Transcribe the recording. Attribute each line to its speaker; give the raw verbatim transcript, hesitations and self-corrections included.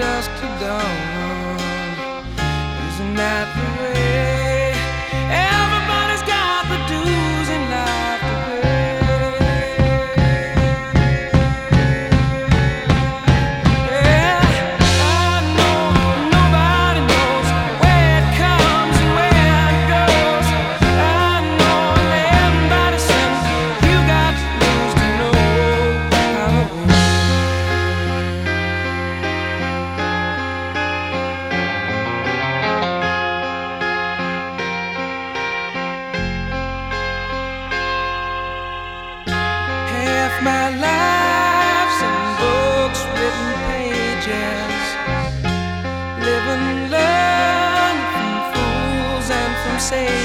Speaker 1: dusk to dawn. Isn't that the way? Everybody's got the dues in life to pay. Yeah, I know nobody knows where it comes and where it goes. I know everybody says you got the dues to know how it works. Half my life's in books, written pages, live and learn from fools and from sages.